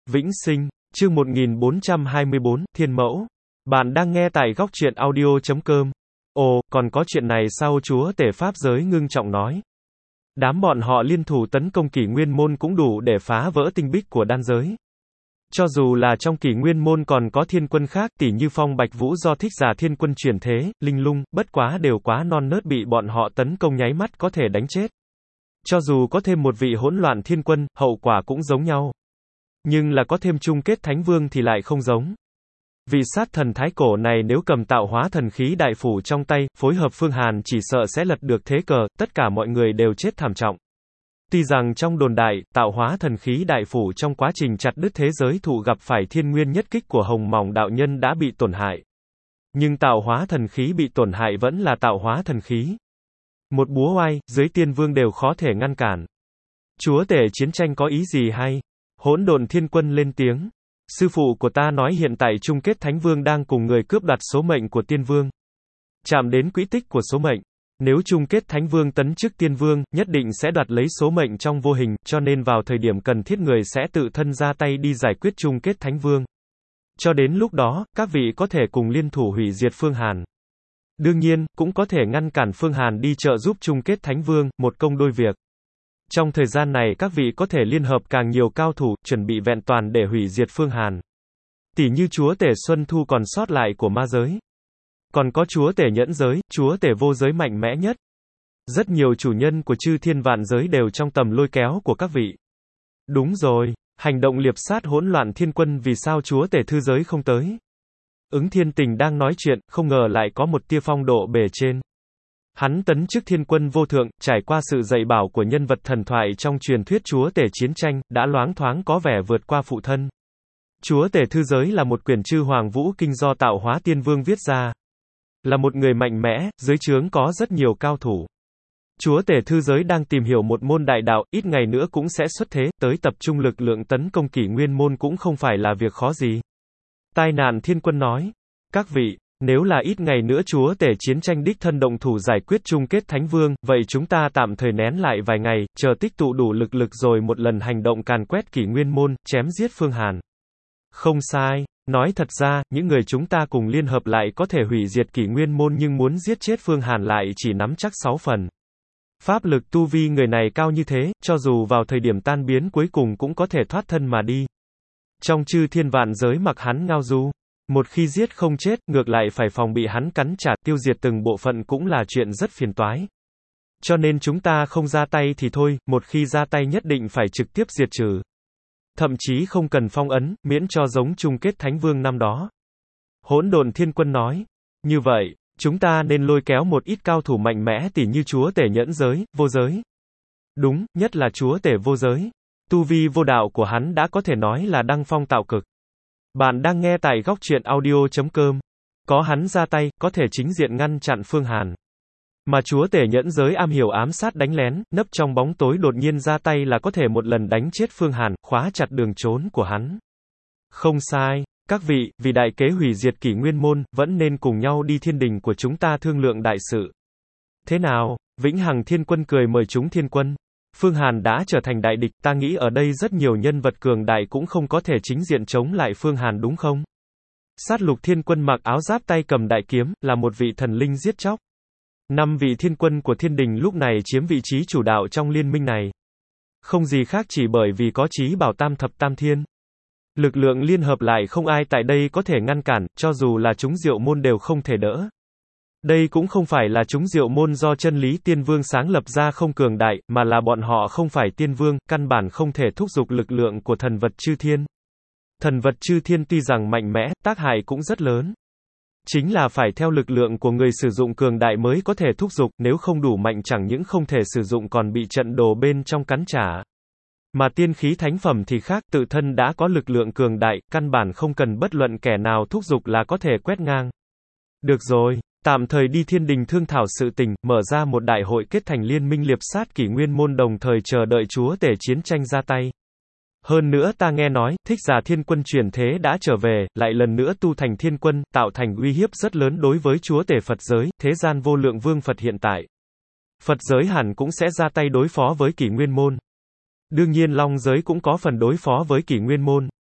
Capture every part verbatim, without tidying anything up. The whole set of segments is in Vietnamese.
Vĩnh Sinh, chương một nghìn bốn trăm hai mươi bốn, Thiên Mẫu. Bạn đang nghe tại góc truyện audio chấm com. Ồ, còn có chuyện này sao? Chúa tể Pháp giới ngưng trọng nói. Đám bọn họ liên thủ tấn công kỷ nguyên môn cũng đủ để phá vỡ tinh bích của đan giới. Cho dù là trong kỷ nguyên môn còn có thiên quân khác, tỉ như Phong Bạch Vũ do thích giả thiên quân chuyển thế, linh lung, bất quá đều quá non nớt bị bọn họ tấn công nháy mắt có thể đánh chết. Cho dù có thêm một vị hỗn loạn thiên quân, hậu quả cũng giống nhau. Nhưng là có thêm chung kết thánh vương thì lại không giống. Vị sát thần thái cổ này nếu cầm tạo hóa thần khí đại phủ trong tay, phối hợp Phương Hàn chỉ sợ sẽ lật được thế cờ, tất cả mọi người đều chết thảm trọng. Tuy rằng trong đồn đại, tạo hóa thần khí đại phủ trong quá trình chặt đứt thế giới thụ gặp phải thiên nguyên nhất kích của Hồng Mỏng đạo nhân đã bị tổn hại. Nhưng tạo hóa thần khí bị tổn hại vẫn là tạo hóa thần khí. Một búa oai, dưới tiên vương đều khó thể ngăn cản. Chúa tể chiến tranh có ý gì hay? Hỗn độn thiên quân lên tiếng. Sư phụ của ta nói hiện tại chung kết thánh vương đang cùng người cướp đoạt số mệnh của tiên vương. Chạm đến quỹ tích của số mệnh. Nếu chung kết thánh vương tấn chức tiên vương, nhất định sẽ đoạt lấy số mệnh trong vô hình, cho nên vào thời điểm cần thiết người sẽ tự thân ra tay đi giải quyết chung kết thánh vương. Cho đến lúc đó, các vị có thể cùng liên thủ hủy diệt Phương Hàn. Đương nhiên, cũng có thể ngăn cản Phương Hàn đi trợ giúp chung kết thánh vương, một công đôi việc. Trong thời gian này các vị có thể liên hợp càng nhiều cao thủ, chuẩn bị vẹn toàn để hủy diệt Phương Hàn. Tỷ như chúa tể Xuân Thu còn sót lại của ma giới. Còn có chúa tể nhẫn giới, chúa tể vô giới mạnh mẽ nhất. Rất nhiều chủ nhân của chư thiên vạn giới đều trong tầm lôi kéo của các vị. Đúng rồi, hành động liệp sát hỗn loạn thiên quân vì sao chúa tể thư giới không tới? Ứng Thiên Tình đang nói chuyện, không ngờ lại có một tia phong độ bề trên. Hắn tấn chức thiên quân vô thượng, trải qua sự dạy bảo của nhân vật thần thoại trong truyền thuyết chúa tể chiến tranh, đã loáng thoáng có vẻ vượt qua phụ thân. Chúa tể thư giới là một quyển chư hoàng vũ kinh do tạo hóa tiên vương viết ra. Là một người mạnh mẽ, dưới trướng có rất nhiều cao thủ. Chúa tể thư giới đang tìm hiểu một môn đại đạo, ít ngày nữa cũng sẽ xuất thế, tới tập trung lực lượng tấn công kỷ nguyên môn cũng không phải là việc khó gì. Tai nạn thiên quân nói, các vị, nếu là ít ngày nữa chúa tể chiến tranh đích thân động thủ giải quyết chung kết thánh vương, vậy chúng ta tạm thời nén lại vài ngày, chờ tích tụ đủ lực lực rồi một lần hành động càn quét kỷ nguyên môn, chém giết Phương Hàn. Không sai, nói thật ra, những người chúng ta cùng liên hợp lại có thể hủy diệt kỷ nguyên môn nhưng muốn giết chết Phương Hàn lại chỉ nắm chắc sáu phần. Pháp lực tu vi người này cao như thế, cho dù vào thời điểm tan biến cuối cùng cũng có thể thoát thân mà đi. Trong chư thiên vạn giới mặc hắn ngao du. Một khi giết không chết, ngược lại phải phòng bị hắn cắn trả, tiêu diệt từng bộ phận cũng là chuyện rất phiền toái. Cho nên chúng ta không ra tay thì thôi, một khi ra tay nhất định phải trực tiếp diệt trừ. Thậm chí không cần phong ấn, miễn cho giống chung kết thánh vương năm đó. Hỗn độn thiên quân nói. Như vậy, chúng ta nên lôi kéo một ít cao thủ mạnh mẽ tỉ như chúa tể nhẫn giới, vô giới. Đúng, nhất là chúa tể vô giới. Tu vi vô đạo của hắn đã có thể nói là đăng phong tạo cực. Bạn đang nghe tại góc truyện audio chấm com. Có hắn ra tay, có thể chính diện ngăn chặn Phương Hàn. Mà chúa tể nhẫn giới am hiểu ám sát đánh lén, nấp trong bóng tối đột nhiên ra tay là có thể một lần đánh chết Phương Hàn, khóa chặt đường trốn của hắn. Không sai, các vị, vì đại kế hủy diệt kỷ nguyên môn, vẫn nên cùng nhau đi thiên đình của chúng ta thương lượng đại sự. Thế nào? Vĩnh Hằng thiên quân cười mời chúng thiên quân. Phương Hàn đã trở thành đại địch, ta nghĩ ở đây rất nhiều nhân vật cường đại cũng không có thể chính diện chống lại Phương Hàn đúng không? Sát lục thiên quân mặc áo giáp tay cầm đại kiếm, là một vị thần linh giết chóc. Năm vị thiên quân của thiên đình lúc này chiếm vị trí chủ đạo trong liên minh này. Không gì khác chỉ bởi vì có chí bảo tam thập tam thiên. Lực lượng liên hợp lại không ai tại đây có thể ngăn cản, cho dù là chúng diệu môn đều không thể đỡ. Đây cũng không phải là chúng diệu môn do chân lý tiên vương sáng lập ra không cường đại, mà là bọn họ không phải tiên vương, căn bản không thể thúc giục lực lượng của thần vật chư thiên. Thần vật chư thiên tuy rằng mạnh mẽ, tác hại cũng rất lớn. Chính là phải theo lực lượng của người sử dụng cường đại mới có thể thúc giục, nếu không đủ mạnh chẳng những không thể sử dụng còn bị trận đồ bên trong cắn trả. Mà tiên khí thánh phẩm thì khác, tự thân đã có lực lượng cường đại, căn bản không cần bất luận kẻ nào thúc giục là có thể quét ngang. Được rồi. Tạm thời đi thiên đình thương thảo sự tình, mở ra một đại hội kết thành liên minh liệp sát kỷ nguyên môn đồng thời chờ đợi chúa tể chiến tranh ra tay. Hơn nữa ta nghe nói, thích giả thiên quân chuyển thế đã trở về, lại lần nữa tu thành thiên quân, tạo thành uy hiếp rất lớn đối với chúa tể Phật giới, thế gian vô lượng vương Phật hiện tại. Phật giới hẳn cũng sẽ ra tay đối phó với kỷ nguyên môn. Đương nhiên Long giới cũng có phần đối phó với kỷ nguyên môn.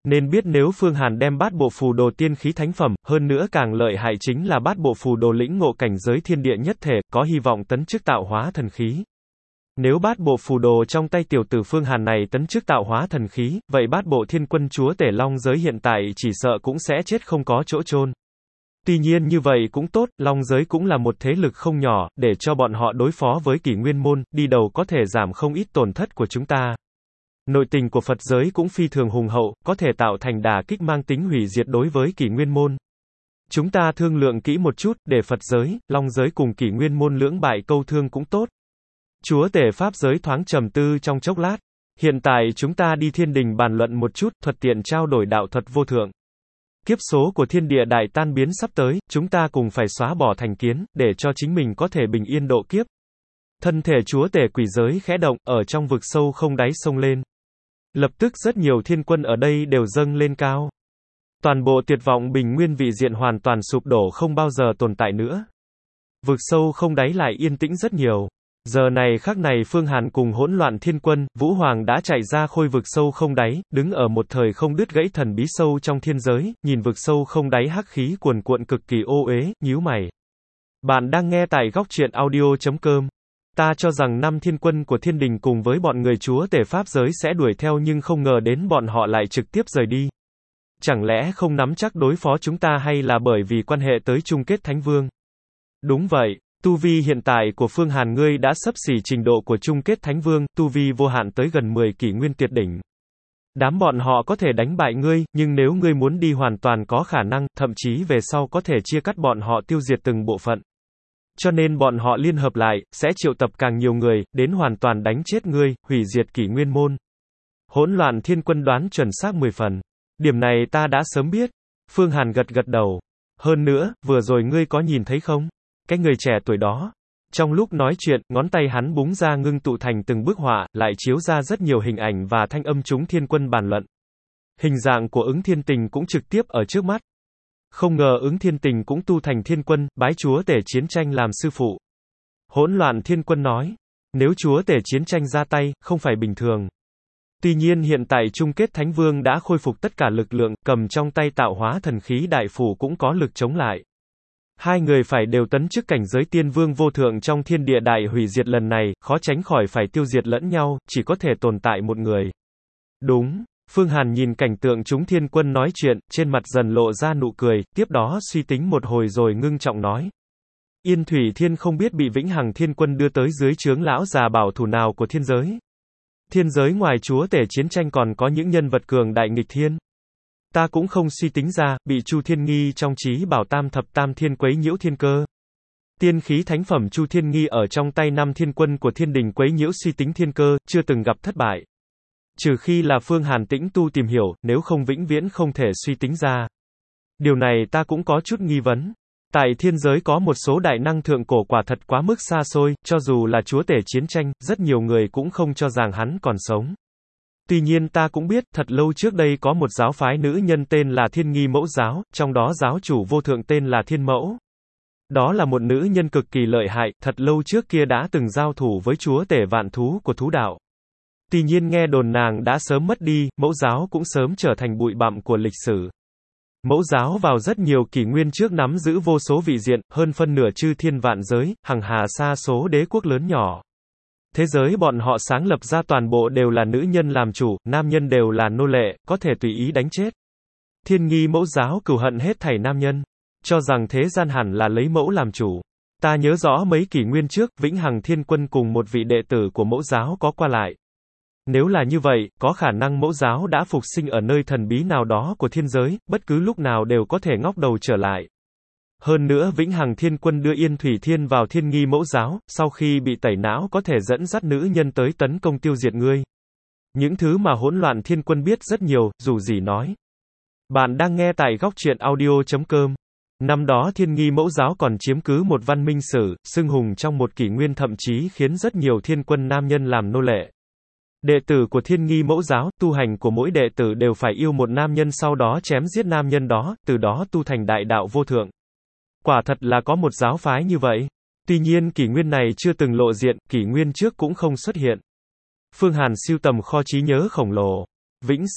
Nên biết nếu Phương Hàn đem bát bộ phù đồ tiên khí thánh phẩm, hơn nữa càng lợi hại chính là bát bộ phù đồ lĩnh ngộ cảnh giới thiên địa nhất thể, có hy vọng tấn chức tạo hóa thần khí. Nếu bát bộ phù đồ trong tay tiểu tử Phương Hàn này tấn chức tạo hóa thần khí, vậy bát bộ thiên quân chúa tể long giới hiện tại chỉ sợ cũng sẽ chết không có chỗ chôn. Tuy nhiên như vậy cũng tốt, long giới cũng là một thế lực không nhỏ, để cho bọn họ đối phó với Kỷ Nguyên môn, đi đầu có thể giảm không ít tổn thất của chúng ta. Nội tình của Phật giới cũng phi thường hùng hậu, có thể tạo thành đả kích mang tính hủy diệt đối với Kỷ Nguyên môn. Chúng ta thương lượng kỹ một chút, để Phật giới, long giới cùng Kỷ Nguyên môn lưỡng bại câu thương cũng tốt. Chúa tể pháp giới thoáng trầm tư trong chốc lát. Hiện tại chúng ta đi thiên đình bàn luận một chút, thuật tiện trao đổi đạo thuật vô thượng. Kiếp số của thiên địa đại tan biến sắp tới, chúng ta cùng phải xóa bỏ thành kiến, để cho chính mình có thể bình yên độ kiếp. Thân thể chúa tể quỷ giới khẽ động, ở trong vực sâu không đáy sông lên. Lập tức rất nhiều thiên quân ở đây đều dâng lên cao. Toàn bộ tuyệt vọng bình nguyên vị diện hoàn toàn sụp đổ không bao giờ tồn tại nữa. Vực sâu không đáy lại yên tĩnh rất nhiều. Giờ này khắc này Phương Hàn cùng hỗn loạn thiên quân, Vũ Hoàng đã chạy ra khôi vực sâu không đáy, đứng ở một thời không đứt gãy thần bí sâu trong thiên giới, nhìn vực sâu không đáy hắc khí cuồn cuộn cực kỳ ô uế, nhíu mày. Bạn đang nghe tại góc truyện audio chấm com. Ta cho rằng năm thiên quân của thiên đình cùng với bọn người chúa tể pháp giới sẽ đuổi theo nhưng không ngờ đến bọn họ lại trực tiếp rời đi. Chẳng lẽ không nắm chắc đối phó chúng ta hay là bởi vì quan hệ tới chung kết thánh vương? Đúng vậy. Tu vi hiện tại của Phương Hàn ngươi đã xấp xỉ trình độ của chung kết thánh vương, tu vi vô hạn tới gần mười kỷ nguyên tuyệt đỉnh. Đám bọn họ có thể đánh bại ngươi, nhưng nếu ngươi muốn đi hoàn toàn có khả năng, thậm chí về sau có thể chia cắt bọn họ tiêu diệt từng bộ phận. Cho nên bọn họ liên hợp lại, sẽ triệu tập càng nhiều người, đến hoàn toàn đánh chết ngươi, hủy diệt Kỷ Nguyên môn. Hỗn loạn thiên quân đoán chuẩn xác mười phần. Điểm này ta đã sớm biết. Phương Hàn gật gật đầu. Hơn nữa, vừa rồi ngươi có nhìn thấy không? Cái người trẻ tuổi đó. Trong lúc nói chuyện, ngón tay hắn búng ra ngưng tụ thành từng bức họa, lại chiếu ra rất nhiều hình ảnh và thanh âm chúng thiên quân bàn luận. Hình dạng của ứng thiên tình cũng trực tiếp ở trước mắt. Không ngờ ứng thiên tình cũng tu thành thiên quân, bái chúa tể chiến tranh làm sư phụ. Hỗn loạn thiên quân nói, nếu chúa tể chiến tranh ra tay, không phải bình thường. Tuy nhiên hiện tại chung kết thánh vương đã khôi phục tất cả lực lượng, cầm trong tay tạo hóa thần khí đại phủ cũng có lực chống lại. Hai người phải đều tấn chức cảnh giới tiên vương vô thượng trong thiên địa đại hủy diệt lần này, khó tránh khỏi phải tiêu diệt lẫn nhau, chỉ có thể tồn tại một người. Đúng, Phương Hàn nhìn cảnh tượng chúng thiên quân nói chuyện, trên mặt dần lộ ra nụ cười, tiếp đó suy tính một hồi rồi ngưng trọng nói. Yên Thủy Thiên không biết bị Vĩnh Hằng Thiên Quân đưa tới dưới trướng lão già bảo thủ nào của thiên giới. Thiên giới ngoài chúa tể chiến tranh còn có những nhân vật cường đại nghịch thiên. Ta cũng không suy tính ra, bị Chu Thiên Nghi trong trí bảo tam thập tam thiên quấy nhiễu thiên cơ. Tiên khí thánh phẩm Chu Thiên Nghi ở trong tay năm thiên quân của thiên đình quấy nhiễu suy tính thiên cơ, chưa từng gặp thất bại. Trừ khi là Phương Hàn tĩnh tu tìm hiểu, nếu không vĩnh viễn không thể suy tính ra. Điều này ta cũng có chút nghi vấn. Tại thiên giới có một số đại năng thượng cổ quả thật quá mức xa xôi, cho dù là chúa tể chiến tranh, rất nhiều người cũng không cho rằng hắn còn sống. Tuy nhiên ta cũng biết, thật lâu trước đây có một giáo phái nữ nhân tên là Thiên Nghi Mẫu Giáo, trong đó giáo chủ vô thượng tên là Thiên Mẫu. Đó là một nữ nhân cực kỳ lợi hại, thật lâu trước kia đã từng giao thủ với chúa tể vạn thú của thú đạo. Tuy nhiên nghe đồn nàng đã sớm mất đi, Mẫu Giáo cũng sớm trở thành bụi bặm của lịch sử. Mẫu Giáo vào rất nhiều kỷ nguyên trước nắm giữ vô số vị diện, hơn phân nửa chư thiên vạn giới, hằng hà sa số đế quốc lớn nhỏ. Thế giới bọn họ sáng lập ra toàn bộ đều là nữ nhân làm chủ, nam nhân đều là nô lệ, có thể tùy ý đánh chết. Thiên Nghi Mẫu Giáo cừu hận hết thảy nam nhân, cho rằng thế gian hẳn là lấy mẫu làm chủ. Ta nhớ rõ mấy kỷ nguyên trước, Vĩnh Hằng Thiên Quân cùng một vị đệ tử của Mẫu Giáo có qua lại. Nếu là như vậy, có khả năng Mẫu Giáo đã phục sinh ở nơi thần bí nào đó của thiên giới, bất cứ lúc nào đều có thể ngóc đầu trở lại. Hơn nữa Vĩnh Hằng Thiên Quân đưa Yên Thủy Thiên vào Thiên Nghi Mẫu Giáo, sau khi bị tẩy não có thể dẫn dắt nữ nhân tới tấn công tiêu diệt ngươi. Những thứ mà hỗn loạn thiên quân biết rất nhiều, dù gì nói. Bạn đang nghe tại góc truyện audio chấm com. Năm đó Thiên Nghi Mẫu Giáo còn chiếm cứ một văn minh sử, xưng hùng trong một kỷ nguyên thậm chí khiến rất nhiều thiên quân nam nhân làm nô lệ. Đệ tử của Thiên Nghi Mẫu Giáo, tu hành của mỗi đệ tử đều phải yêu một nam nhân sau đó chém giết nam nhân đó, từ đó tu thành đại đạo vô thượng. Quả thật là có một giáo phái như vậy. Tuy nhiên kỷ nguyên này chưa từng lộ diện, kỷ nguyên trước cũng không xuất hiện. Phương Hàn sưu tầm kho trí nhớ khổng lồ. Vĩnh sinh.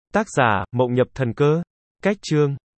Tác giả, Mộng Nhập Thần Cơ. Cách chương.